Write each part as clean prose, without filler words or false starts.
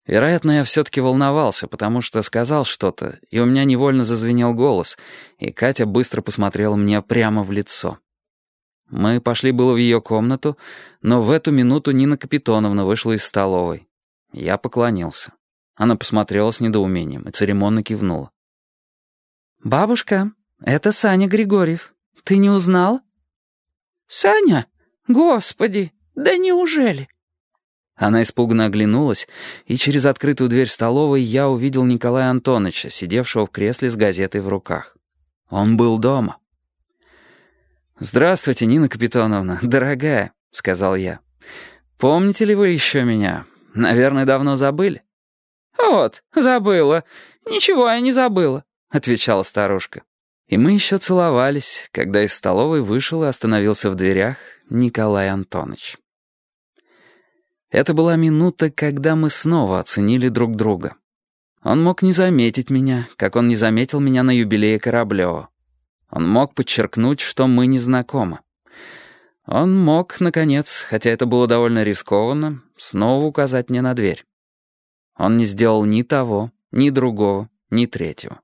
Вероятно, я все-таки волновался, потому что сказал что-то, и у меня невольно зазвенел голос, и Катя быстро посмотрела мне прямо в лицо. Мы пошли было в ее комнату, но в эту минуту Нина Капитоновна вышла из столовой. Я поклонился. Она посмотрела с недоумением и церемонно кивнула. «Бабушка, это Саня Григорьев. Ты не узнал?» «Саня? Господи, да неужели?» Она испуганно оглянулась, и через открытую дверь столовой я увидел Николая Антоновича, сидевшего в кресле с газетой в руках. Он был дома. «Здравствуйте, Нина Капитоновна, дорогая», — сказал я. «Помните ли вы еще меня? Наверное, давно забыли?» «Вот, забыла. Ничего я не забыла», — отвечала старушка. И мы еще целовались, когда из столовой вышел и остановился в дверях Николай Антонович. Это была минута, когда мы снова оценили друг друга. Он мог не заметить меня, как он не заметил меня на юбилее Кораблева. Он мог подчеркнуть, что мы не знакомы. Он мог, наконец, хотя это было довольно рискованно, снова указать мне на дверь. Он не сделал ни того, ни другого, ни третьего.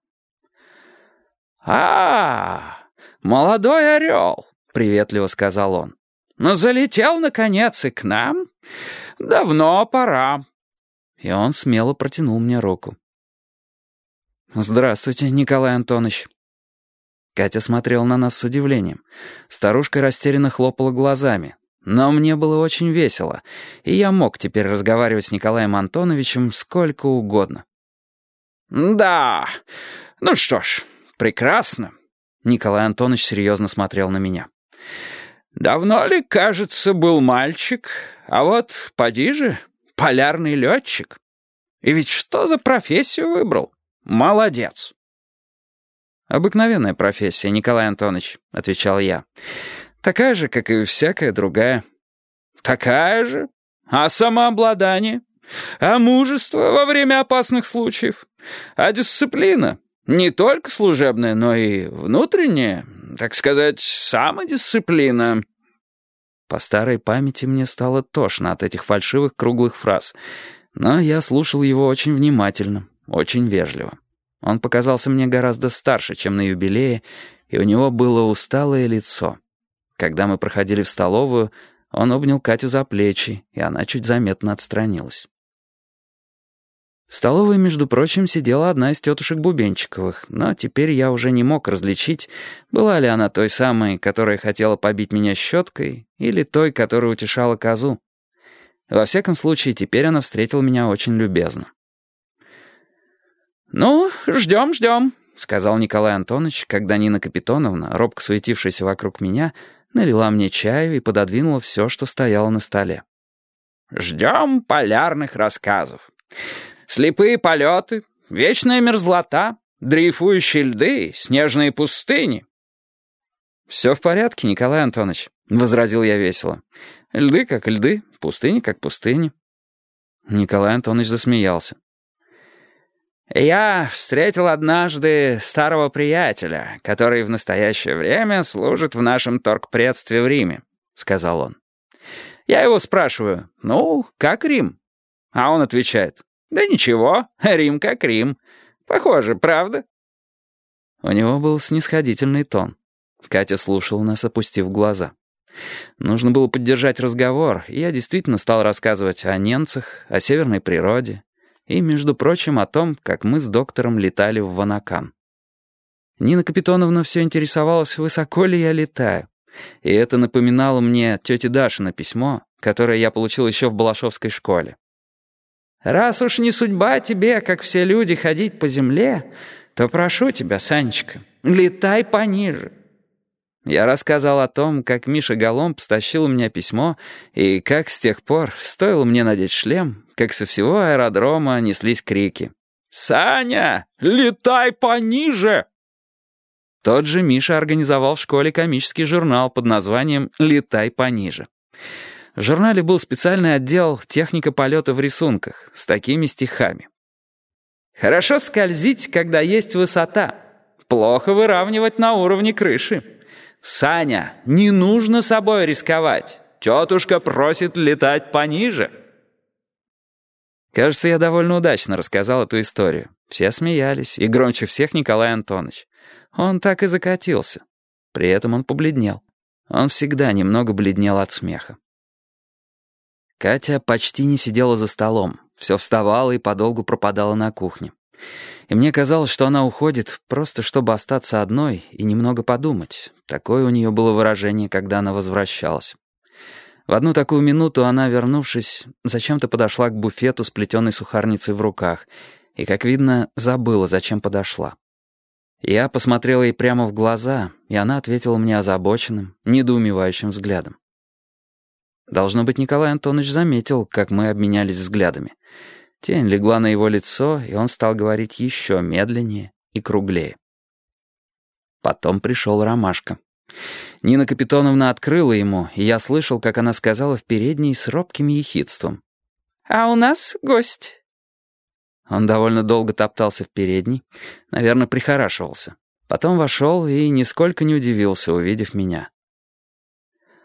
Молодой орел», — приветливо сказал он. «Но залетел, наконец, и к нам? Давно пора». И он смело протянул мне руку. «Здравствуйте, Николай Антонович». Катя смотрела на нас с удивлением. Старушка растерянно хлопала глазами. Но мне было очень весело, и я мог теперь разговаривать с Николаем Антоновичем сколько угодно. «Да, ну что ж, прекрасно». Николай Антонович серьезно смотрел на меня. «Давно ли, кажется, был мальчик, а вот, поди же, полярный летчик. И ведь что за профессию выбрал? Молодец». «Обыкновенная профессия, Николай Антонович», — отвечал я. «Такая же, как и всякая другая». «Такая же? А самообладание? А мужество во время опасных случаев? А дисциплина? Не только служебная, но и внутренняя, так сказать, самодисциплина». По старой памяти мне стало тошно от этих фальшивых круглых фраз, но я слушал его очень внимательно, очень вежливо. Он показался мне гораздо старше, чем на юбилее, и у него было усталое лицо. Когда мы проходили в столовую, он обнял Катю за плечи, и она чуть заметно отстранилась. В столовой, между прочим, сидела одна из тетушек Бубенчиковых, но теперь я уже не мог различить, была ли она той самой, которая хотела побить меня щеткой, или той, которая утешала козу. Во всяком случае, теперь она встретила меня очень любезно. «Ну, ждем», — сказал Николай Антонович, когда Нина Капитоновна, робко суетившаяся вокруг меня, налила мне чаю и пододвинула все, что стояло на столе. «Ждем полярных рассказов. Слепые полеты, вечная мерзлота, дрейфующие льды, снежные пустыни». «Все в порядке, Николай Антонович», — возразил я весело. «Льды как льды, пустыни как пустыни». Николай Антонович засмеялся. «Я встретил однажды старого приятеля, который в настоящее время служит в нашем торгпредстве в Риме», — сказал он. «Я его спрашиваю, ну, как Рим?» А он отвечает, «Да ничего, Рим как Рим. Похоже, правда?» У него был снисходительный тон. Катя слушала нас, опустив глаза. Нужно было поддержать разговор, и я действительно стал рассказывать о немцах, о северной природе, и, между прочим, о том, как мы с доктором летали в Ванакан. Нина Капитоновна все интересовалась, высоко ли я летаю. И это напоминало мне тете Дашино письмо, которое я получил еще в Балашовской школе. «Раз уж не судьба тебе, как все люди, ходить по земле, то прошу тебя, Санечка, летай пониже». Я рассказал о том, как Миша Голомб стащил у меня письмо, и как с тех пор, стоило мне надеть шлем, как со всего аэродрома неслись крики. «Саня, летай пониже!» Тот же Миша организовал в школе комический журнал под названием «Летай пониже». В журнале был специальный отдел «Техника полета в рисунках» с такими стихами. «Хорошо скользить, когда есть высота. Плохо выравнивать на уровне крыши. Саня, не нужно собой рисковать. Тетушка просит летать пониже». Кажется, я довольно удачно рассказал эту историю. Все смеялись, и громче всех Николай Антонович. Он так и закатился. При этом он побледнел. Он всегда немного бледнел от смеха. Катя почти не сидела за столом, все вставала и подолгу пропадала на кухне. И мне казалось, что она уходит просто чтобы остаться одной и немного подумать. Такое у нее было выражение, когда она возвращалась. В одну такую минуту она, вернувшись, зачем-то подошла к буфету с плетеной сухарницей в руках и, как видно, забыла, зачем подошла. Я посмотрела ей прямо в глаза, и она ответила мне озабоченным, недоумевающим взглядом. Должно быть, Николай Антонович заметил, как мы обменялись взглядами. Тень легла на его лицо, и он стал говорить еще медленнее и круглее. Потом пришел Ромашка. Нина Капитоновна открыла ему, и я слышал, как она сказала в передней с робким ехидством: «А у нас гость». Он довольно долго топтался в передней, наверное, прихорашивался. Потом вошел и нисколько не удивился, увидев меня.